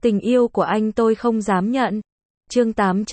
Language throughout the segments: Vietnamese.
Tình yêu của anh tôi không dám nhận. Chương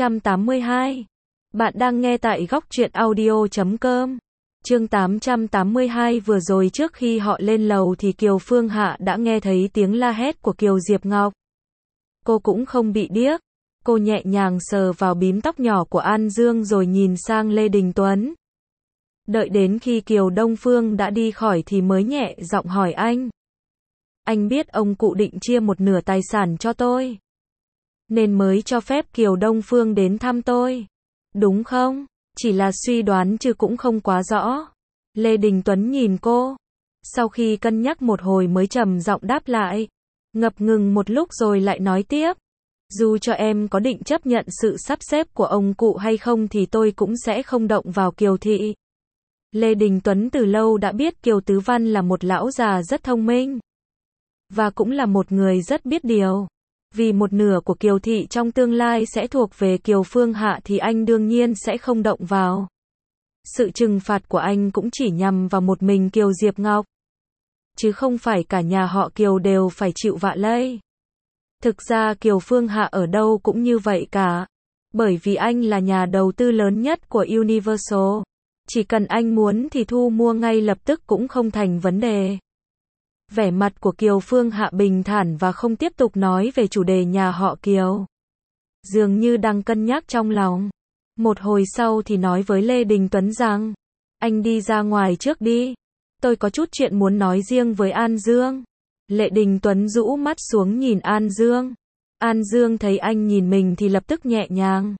882. Bạn đang nghe tại góc truyện audio.com. Chương 882. Vừa rồi trước khi họ lên lầu thì Kiều Phương Hạ đã nghe thấy tiếng la hét của Kiều Diệp Ngọc. Cô cũng không bị điếc. Cô nhẹ nhàng sờ vào bím tóc nhỏ của An Dương rồi nhìn sang Lê Đình Tuấn. Đợi đến khi Kiều Đông Phương đã đi khỏi thì mới nhẹ giọng hỏi anh. Anh biết ông cụ định chia một nửa tài sản cho tôi, nên mới cho phép Kiều Đông Phương đến thăm tôi. Đúng không? Chỉ là suy đoán chứ cũng không quá rõ. Lê Đình Tuấn nhìn cô. Sau khi cân nhắc một hồi mới trầm giọng đáp lại. Ngập ngừng một lúc rồi lại nói tiếp. Dù cho em có định chấp nhận sự sắp xếp của ông cụ hay không thì tôi cũng sẽ không động vào Kiều thị. Lê Đình Tuấn từ lâu đã biết Kiều Tứ Văn là một lão già rất thông minh. Và cũng là một người rất biết điều. Vì một nửa của Kiều thị trong tương lai sẽ thuộc về Kiều Phương Hạ thì anh đương nhiên sẽ không động vào. Sự trừng phạt của anh cũng chỉ nhằm vào một mình Kiều Diệp Ngọc. Chứ không phải cả nhà họ Kiều đều phải chịu vạ lây. Thực ra Kiều Phương Hạ ở đâu cũng như vậy cả. Bởi vì anh là nhà đầu tư lớn nhất của Universal. Chỉ cần anh muốn thì thu mua ngay lập tức cũng không thành vấn đề. Vẻ mặt của Kiều Phương Hạ bình thản và không tiếp tục nói về chủ đề nhà họ Kiều. Dường như đang cân nhắc trong lòng. Một hồi sau thì nói với Lê Đình Tuấn rằng, anh đi ra ngoài trước đi. Tôi có chút chuyện muốn nói riêng với An Dương. Lê Đình Tuấn rũ mắt xuống nhìn An Dương. An Dương thấy anh nhìn mình thì lập tức nhẹ nhàng.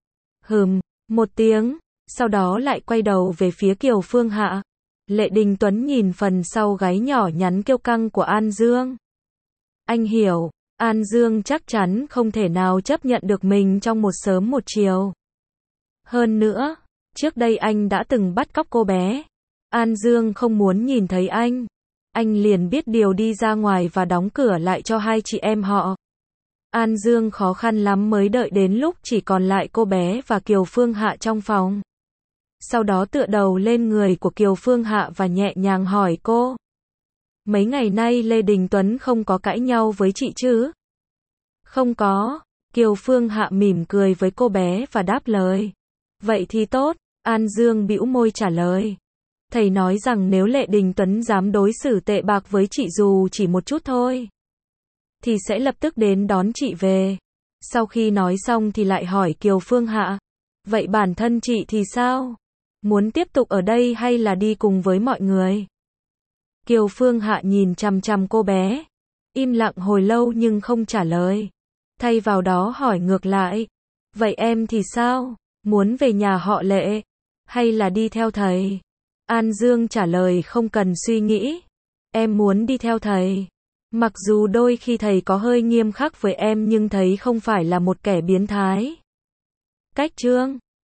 Một tiếng, sau đó lại quay đầu về phía Kiều Phương Hạ. Lê Đình Tuấn nhìn phần sau gáy nhỏ nhắn kiêu căng của An Dương. Anh hiểu, An Dương chắc chắn không thể nào chấp nhận được mình trong một sớm một chiều. Hơn nữa, trước đây anh đã từng bắt cóc cô bé. An Dương không muốn nhìn thấy anh. Anh liền biết điều đi ra ngoài và đóng cửa lại cho hai chị em họ. An Dương khó khăn lắm mới đợi đến lúc chỉ còn lại cô bé và Kiều Phương Hạ trong phòng. Sau đó tựa đầu lên người của Kiều Phương Hạ và nhẹ nhàng hỏi cô. Mấy ngày nay Lê Đình Tuấn không có cãi nhau với chị chứ? Không có. Kiều Phương Hạ mỉm cười với cô bé và đáp lời. Vậy thì tốt. An Dương bĩu môi trả lời. Thầy nói rằng nếu Lê Đình Tuấn dám đối xử tệ bạc với chị dù chỉ một chút thôi, thì sẽ lập tức đến đón chị về. Sau khi nói xong thì lại hỏi Kiều Phương Hạ. Vậy bản thân chị thì sao? Muốn tiếp tục ở đây hay là đi cùng với mọi người? Kiều Phương Hạ nhìn chằm chằm cô bé. Im lặng hồi lâu nhưng không trả lời. Thay vào đó hỏi ngược lại. Vậy em thì sao? Muốn về nhà họ Lệ? Hay là đi theo thầy? An Dương trả lời không cần suy nghĩ. Em muốn đi theo thầy. Mặc dù đôi khi thầy có hơi nghiêm khắc với em nhưng thầy không phải là một kẻ biến thái. Cách chương